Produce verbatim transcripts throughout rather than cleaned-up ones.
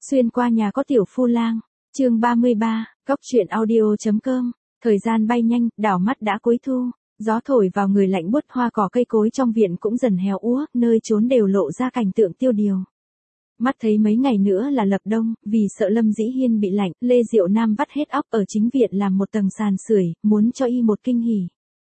Xuyên qua nhà có tiểu phu lang, chương ba mươi ba, cóc truyện audio.com, thời gian bay nhanh, đảo mắt đã cuối thu, gió thổi vào người lạnh buốt, hoa cỏ cây cối trong viện cũng dần héo úa, nơi trốn đều lộ ra cảnh tượng tiêu điều. Mắt thấy mấy ngày nữa là lập đông, vì sợ Lâm Dĩ Hiên bị lạnh, Lê Diệu Nam vắt hết óc ở chính viện làm một tầng sàn sưởi, muốn cho y một kinh hỉ.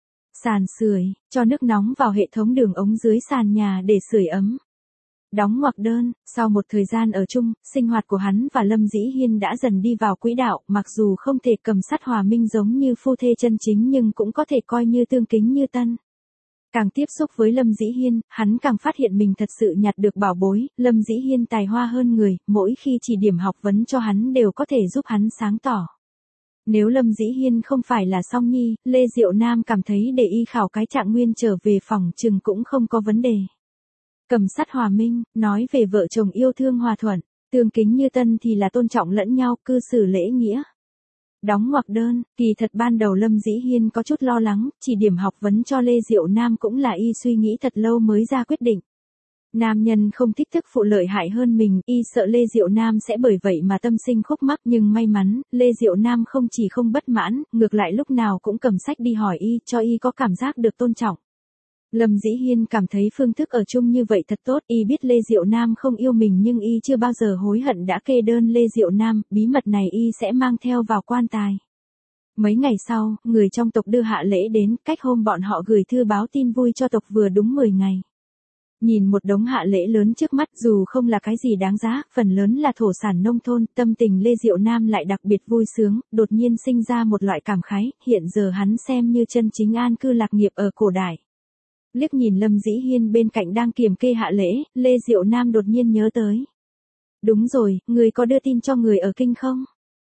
Sàn sưởi, cho nước nóng vào hệ thống đường ống dưới sàn nhà để sưởi ấm. Đóng ngoặc đơn, sau một thời gian ở chung, sinh hoạt của hắn và Lâm Dĩ Hiên đã dần đi vào quỹ đạo, mặc dù không thể cầm sắt hòa minh giống như phu thê chân chính nhưng cũng có thể coi như tương kính như tân. Càng tiếp xúc với Lâm Dĩ Hiên, hắn càng phát hiện mình thật sự nhặt được bảo bối, Lâm Dĩ Hiên tài hoa hơn người, mỗi khi chỉ điểm học vấn cho hắn đều có thể giúp hắn sáng tỏ. Nếu Lâm Dĩ Hiên không phải là song nhi, Lê Diệu Nam cảm thấy để y khảo cái trạng nguyên trở về phòng chừng cũng không có vấn đề. Cầm sắt hòa minh, nói về vợ chồng yêu thương hòa thuận, tương kính như tân thì là tôn trọng lẫn nhau, cư xử lễ nghĩa. Đóng ngoặc đơn, kỳ thật ban đầu Lâm Dĩ Hiên có chút lo lắng, chỉ điểm học vấn cho Lê Diệu Nam cũng là y suy nghĩ thật lâu mới ra quyết định. Nam nhân không thích thức phụ lợi hại hơn mình, y sợ Lê Diệu Nam sẽ bởi vậy mà tâm sinh khúc mắc, nhưng may mắn, Lê Diệu Nam không chỉ không bất mãn, ngược lại lúc nào cũng cầm sách đi hỏi y, cho y có cảm giác được tôn trọng. Lâm Dĩ Hiên cảm thấy phương thức ở chung như vậy thật tốt, y biết Lê Diệu Nam không yêu mình nhưng y chưa bao giờ hối hận đã kê đơn Lê Diệu Nam, bí mật này y sẽ mang theo vào quan tài. Mấy ngày sau, người trong tộc đưa hạ lễ đến, cách hôm bọn họ gửi thư báo tin vui cho tộc vừa đúng mười ngày. Nhìn một đống hạ lễ lớn trước mắt, dù không là cái gì đáng giá, phần lớn là thổ sản nông thôn, tâm tình Lê Diệu Nam lại đặc biệt vui sướng, đột nhiên sinh ra một loại cảm khái, hiện giờ hắn xem như chân chính an cư lạc nghiệp ở cổ đại. Liếc nhìn Lâm Dĩ Hiên bên cạnh đang kiềm kê hạ lễ, Lê Diệu Nam đột nhiên nhớ tới. Đúng rồi, người có đưa tin cho người ở kinh không?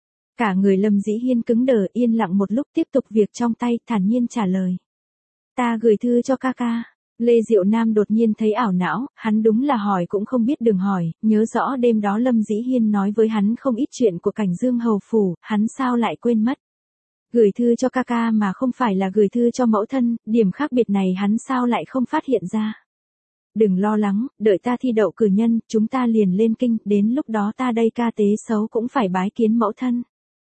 Cả người Lâm Dĩ Hiên cứng đờ, yên lặng một lúc, tiếp tục việc trong tay, thản nhiên trả lời. Ta gửi thư cho ca ca. Lê Diệu Nam đột nhiên thấy ảo não, hắn đúng là hỏi cũng không biết đường hỏi, nhớ rõ đêm đó Lâm Dĩ Hiên nói với hắn không ít chuyện của cảnh Dương hầu phủ, hắn sao lại quên mất. Gửi thư cho ca ca mà không phải là gửi thư cho mẫu thân, điểm khác biệt này hắn sao lại không phát hiện ra. Đừng lo lắng, đợi ta thi đậu cử nhân, chúng ta liền lên kinh, đến lúc đó ta đây ca tế xấu cũng phải bái kiến mẫu thân.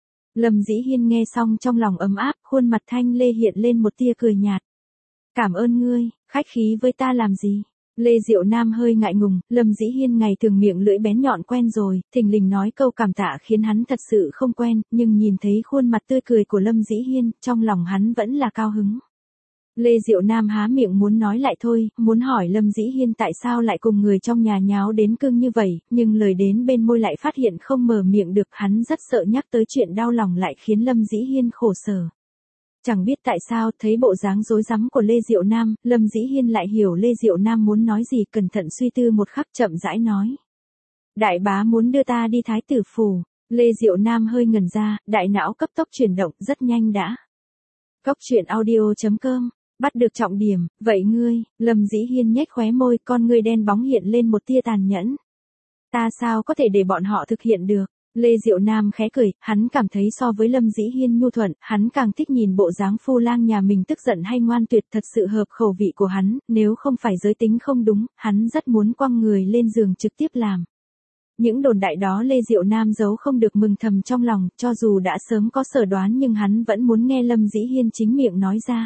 Lâm Dĩ Hiên nghe xong trong lòng ấm áp, khuôn mặt thanh lê hiện lên một tia cười nhạt. Cảm ơn ngươi, khách khí với ta làm gì? Lê Diệu Nam hơi ngại ngùng, Lâm Dĩ Hiên ngày thường miệng lưỡi bén nhọn quen rồi, thình lình nói câu cảm tạ khiến hắn thật sự không quen, nhưng nhìn thấy khuôn mặt tươi cười của Lâm Dĩ Hiên, trong lòng hắn vẫn là cao hứng. Lê Diệu Nam há miệng muốn nói lại thôi, muốn hỏi Lâm Dĩ Hiên tại sao lại cùng người trong nhà nháo đến cưng như vậy, nhưng lời đến bên môi lại phát hiện không mở miệng được, hắn rất sợ nhắc tới chuyện đau lòng lại khiến Lâm Dĩ Hiên khổ sở. Chẳng biết tại sao, thấy bộ dáng rối rắm của Lê Diệu Nam, Lâm Dĩ Hiên lại hiểu Lê Diệu Nam muốn nói gì, cẩn thận suy tư một khắc chậm rãi nói. Đại bá muốn đưa ta đi thái tử phủ. Lê Diệu Nam hơi ngẩn ra, đại não cấp tốc chuyển động, rất nhanh đã. Cóc truyện audio.com, bắt được trọng điểm, vậy ngươi, Lâm Dĩ Hiên nhếch khóe môi, con ngươi đen bóng hiện lên một tia tàn nhẫn. Ta sao có thể để bọn họ thực hiện được? Lê Diệu Nam khẽ cười, hắn cảm thấy so với Lâm Dĩ Hiên nhu thuận, hắn càng thích nhìn bộ dáng phu lang nhà mình tức giận hay ngoan tuyệt, thật sự hợp khẩu vị của hắn, nếu không phải giới tính không đúng, hắn rất muốn quăng người lên giường trực tiếp làm. Những đồn đại đó Lê Diệu Nam giấu không được mừng thầm trong lòng, cho dù đã sớm có sở đoán nhưng hắn vẫn muốn nghe Lâm Dĩ Hiên chính miệng nói ra.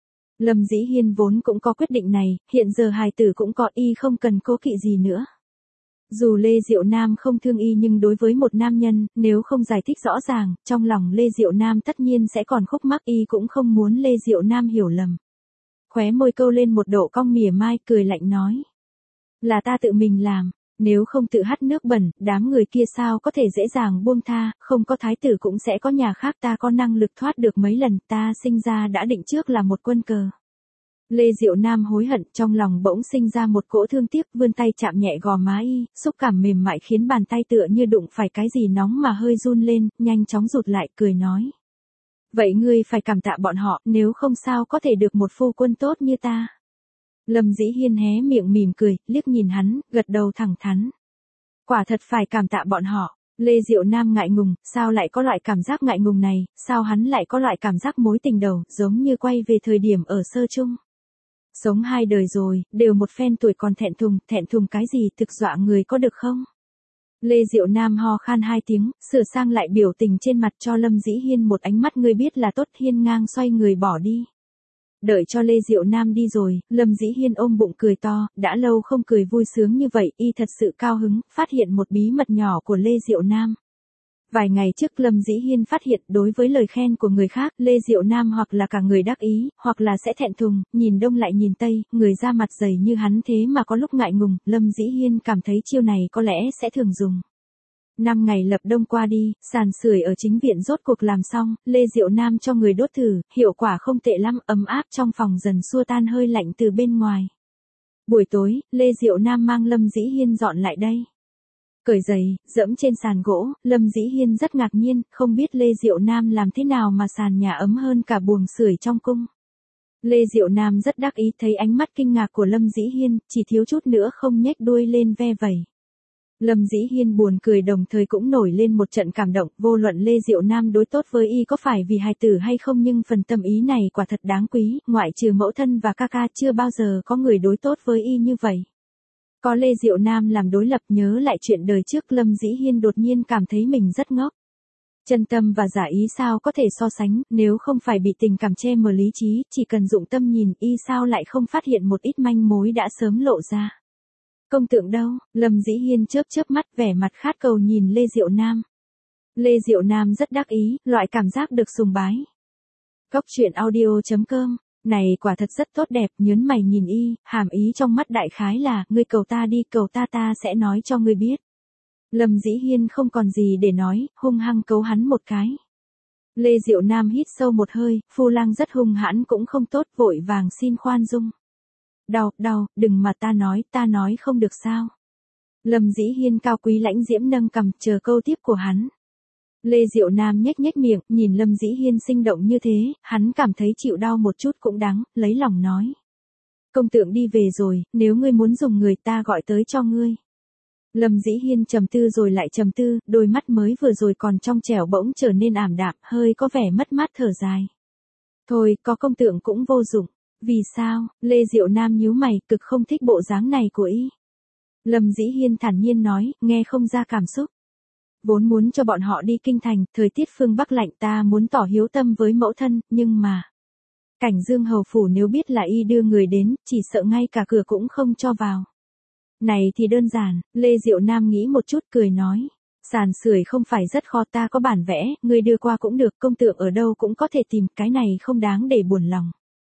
Lâm Dĩ Hiên vốn cũng có quyết định này, hiện giờ hài tử cũng có, y không cần cố kỵ gì nữa. Dù Lê Diệu Nam không thương y nhưng đối với một nam nhân, nếu không giải thích rõ ràng, trong lòng Lê Diệu Nam tất nhiên sẽ còn khúc mắc, y cũng không muốn Lê Diệu Nam hiểu lầm. Khóe môi câu lên một độ cong mỉa mai, cười lạnh nói. Là ta tự mình làm, nếu không tự hắt nước bẩn, đám người kia sao có thể dễ dàng buông tha, không có thái tử cũng sẽ có nhà khác, ta có năng lực thoát được mấy lần, ta sinh ra đã định trước là một quân cờ. Lê Diệu Nam hối hận, trong lòng bỗng sinh ra một cỗ thương tiếc, vươn tay chạm nhẹ gò má y, xúc cảm mềm mại khiến bàn tay tựa như đụng phải cái gì nóng mà hơi run lên, nhanh chóng rụt lại, cười nói. Vậy ngươi phải cảm tạ bọn họ, nếu không sao có thể được một phu quân tốt như ta. Lâm Dĩ Hiên hé miệng mỉm cười, liếc nhìn hắn, gật đầu thẳng thắn. Quả thật phải cảm tạ bọn họ. Lê Diệu Nam ngại ngùng, sao lại có loại cảm giác ngại ngùng này, sao hắn lại có loại cảm giác mối tình đầu, giống như quay về thời điểm ở sơ chung. Sống hai đời rồi, đều một phen tuổi còn thẹn thùng, thẹn thùng cái gì, thực dọa người có được không? Lê Diệu Nam ho khan hai tiếng, sửa sang lại biểu tình trên mặt cho Lâm Dĩ Hiên một ánh mắt ngươi biết là tốt, hiên ngang xoay người bỏ đi. Đợi cho Lê Diệu Nam đi rồi, Lâm Dĩ Hiên ôm bụng cười to, đã lâu không cười vui sướng như vậy, y thật sự cao hứng, phát hiện một bí mật nhỏ của Lê Diệu Nam. Vài ngày trước Lâm Dĩ Hiên phát hiện đối với lời khen của người khác, Lê Diệu Nam hoặc là cả người đắc ý, hoặc là sẽ thẹn thùng, nhìn đông lại nhìn tây, người da mặt dày như hắn thế mà có lúc ngại ngùng, Lâm Dĩ Hiên cảm thấy chiêu này có lẽ sẽ thường dùng. Năm ngày lập đông qua đi, sàn sưởi ở chính viện rốt cuộc làm xong, Lê Diệu Nam cho người đốt thử, hiệu quả không tệ lắm, ấm áp trong phòng dần xua tan hơi lạnh từ bên ngoài. Buổi tối, Lê Diệu Nam mang Lâm Dĩ Hiên dọn lại đây. Cởi giày, dẫm trên sàn gỗ, Lâm Dĩ Hiên rất ngạc nhiên, không biết Lê Diệu Nam làm thế nào mà sàn nhà ấm hơn cả buồng sưởi trong cung. Lê Diệu Nam rất đắc ý thấy ánh mắt kinh ngạc của Lâm Dĩ Hiên, chỉ thiếu chút nữa không nhếch đuôi lên ve vẩy. Lâm Dĩ Hiên buồn cười đồng thời cũng nổi lên một trận cảm động, vô luận Lê Diệu Nam đối tốt với y có phải vì hài tử hay không nhưng phần tâm ý này quả thật đáng quý, ngoại trừ mẫu thân và ca ca chưa bao giờ có người đối tốt với y như vậy. Có Lê Diệu Nam làm đối lập, nhớ lại chuyện đời trước, Lâm Dĩ Hiên đột nhiên cảm thấy mình rất ngốc. Chân tâm và giả ý sao có thể so sánh, nếu không phải bị tình cảm che mờ lý trí, chỉ cần dụng tâm nhìn y sao lại không phát hiện một ít manh mối đã sớm lộ ra. Công tượng đâu? Lâm Dĩ Hiên chớp chớp mắt vẻ mặt khát cầu nhìn Lê Diệu Nam. Lê Diệu Nam rất đắc ý, loại cảm giác được sùng bái. Cốc truyện audio chấm com. Này quả thật rất tốt đẹp, nhớn mày nhìn y, hàm ý trong mắt đại khái là, ngươi cầu ta đi, cầu ta ta sẽ nói cho ngươi biết. Lâm Dĩ Hiên không còn gì để nói, hung hăng cấu hắn một cái. Lê Diệu Nam hít sâu một hơi, phu lang rất hung hãn cũng không tốt, vội vàng xin khoan dung. Đau, đau, đừng mà ta nói, ta nói không được sao. Lâm Dĩ Hiên cao quý lãnh diễm nâng cằm, chờ câu tiếp của hắn. Lê Diệu Nam nhếch nhếch miệng, nhìn Lâm Dĩ Hiên sinh động như thế, hắn cảm thấy chịu đau một chút cũng đáng, lấy lòng nói. Công tượng đi về rồi, nếu ngươi muốn dùng người ta gọi tới cho ngươi. Lâm Dĩ Hiên trầm tư rồi lại trầm tư, đôi mắt mới vừa rồi còn trong trẻo bỗng trở nên ảm đạm, hơi có vẻ mất mát thở dài. Thôi, có công tượng cũng vô dụng. Vì sao? Lê Diệu Nam nhíu mày, cực không thích bộ dáng này của y. Lâm Dĩ Hiên thản nhiên nói, nghe không ra cảm xúc. Vốn muốn cho bọn họ đi kinh thành, thời tiết phương Bắc lạnh, ta muốn tỏ hiếu tâm với mẫu thân, nhưng mà... Cảnh Dương hầu phủ nếu biết là y đưa người đến, chỉ sợ ngay cả cửa cũng không cho vào. Này thì đơn giản, Lê Diệu Nam nghĩ một chút cười nói. Sàn sưởi không phải rất khó, ta có bản vẽ, người đưa qua cũng được, công tượng ở đâu cũng có thể tìm, cái này không đáng để buồn lòng.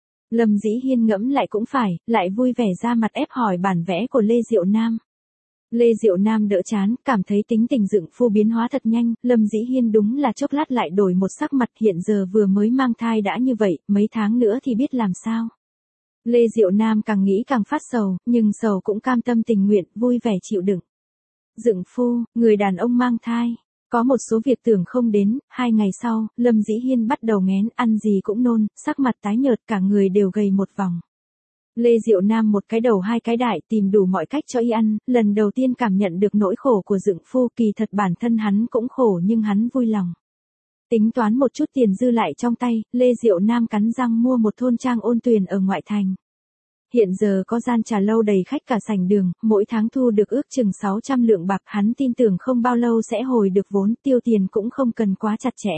Lâm Dĩ Hiên ngẫm lại cũng phải, lại vui vẻ ra mặt ép hỏi bản vẽ của Lê Diệu Nam. Lê Diệu Nam đỡ chán, cảm thấy tính tình dựng phu biến hóa thật nhanh, Lâm Dĩ Hiên đúng là chốc lát lại đổi một sắc mặt, hiện giờ vừa mới mang thai đã như vậy, mấy tháng nữa thì biết làm sao. Lê Diệu Nam càng nghĩ càng phát sầu, nhưng sầu cũng cam tâm tình nguyện, vui vẻ chịu đựng. Dựng phu, người đàn ông mang thai. Có một số việc tưởng không đến, hai ngày sau, Lâm Dĩ Hiên bắt đầu nghén, ăn gì cũng nôn, sắc mặt tái nhợt, cả người đều gầy một vòng. Lê Diệu Nam một cái đầu hai cái đại, tìm đủ mọi cách cho y ăn, lần đầu tiên cảm nhận được nỗi khổ của dựng phu, kỳ thật bản thân hắn cũng khổ nhưng hắn vui lòng. Tính toán một chút tiền dư lại trong tay, Lê Diệu Nam cắn răng mua một thôn trang ôn tuyền ở ngoại thành. Hiện giờ có gian trà lâu đầy khách cả sảnh đường, mỗi tháng thu được ước chừng sáu trăm lượng bạc, hắn tin tưởng không bao lâu sẽ hồi được vốn, tiêu tiền cũng không cần quá chặt chẽ.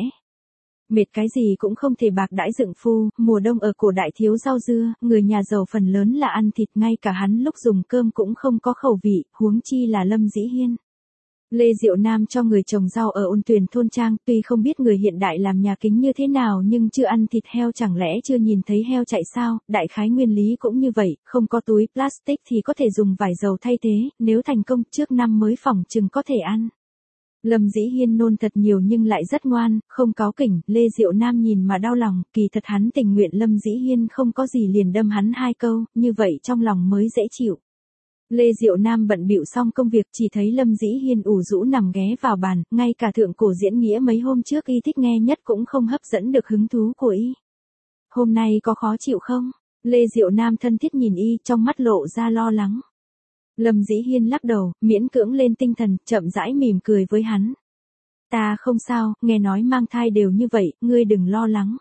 Mệt cái gì cũng không thể bạc đãi dựng phu, mùa đông ở cổ đại thiếu rau dưa, người nhà giàu phần lớn là ăn thịt, ngay cả hắn lúc dùng cơm cũng không có khẩu vị, huống chi là Lâm Dĩ Hiên. Lê Diệu Nam cho người trồng rau ở ôn tuyền thôn trang, tuy không biết người hiện đại làm nhà kính như thế nào nhưng chưa ăn thịt heo chẳng lẽ chưa nhìn thấy heo chạy sao, đại khái nguyên lý cũng như vậy, không có túi plastic thì có thể dùng vải dầu thay thế, nếu thành công trước năm mới phỏng chừng có thể ăn. Lâm Dĩ Hiên nôn thật nhiều nhưng lại rất ngoan, không cáu kỉnh, Lê Diệu Nam nhìn mà đau lòng, kỳ thật hắn tình nguyện Lâm Dĩ Hiên không có gì liền đâm hắn hai câu, như vậy trong lòng mới dễ chịu. Lê Diệu Nam bận bịu xong công việc chỉ thấy Lâm Dĩ Hiên ủ rũ nằm ghé vào bàn, ngay cả thượng cổ diễn nghĩa mấy hôm trước y thích nghe nhất cũng không hấp dẫn được hứng thú của y. Hôm nay có khó chịu không? Lê Diệu Nam thân thiết nhìn y, trong mắt lộ ra lo lắng. Lâm Dĩ Hiên lắc đầu, miễn cưỡng lên tinh thần, chậm rãi mỉm cười với hắn. Ta không sao, nghe nói mang thai đều như vậy, ngươi đừng lo lắng.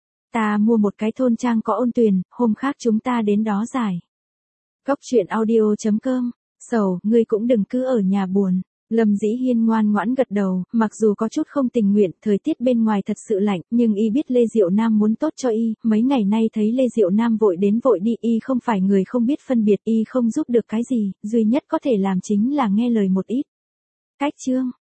Ta mua một cái thôn trang có ôn tuyền, hôm khác chúng ta đến đó giải. Cốc truyện audio chấm com, sầu, ngươi cũng đừng cứ ở nhà buồn. Lâm Dĩ Hiên ngoan ngoãn gật đầu, mặc dù có chút không tình nguyện, thời tiết bên ngoài thật sự lạnh, nhưng y biết Lê Diệu Nam muốn tốt cho y, mấy ngày nay thấy Lê Diệu Nam vội đến vội đi, y không phải người không biết phân biệt, y không giúp được cái gì, duy nhất có thể làm chính là nghe lời một ít. Cách chương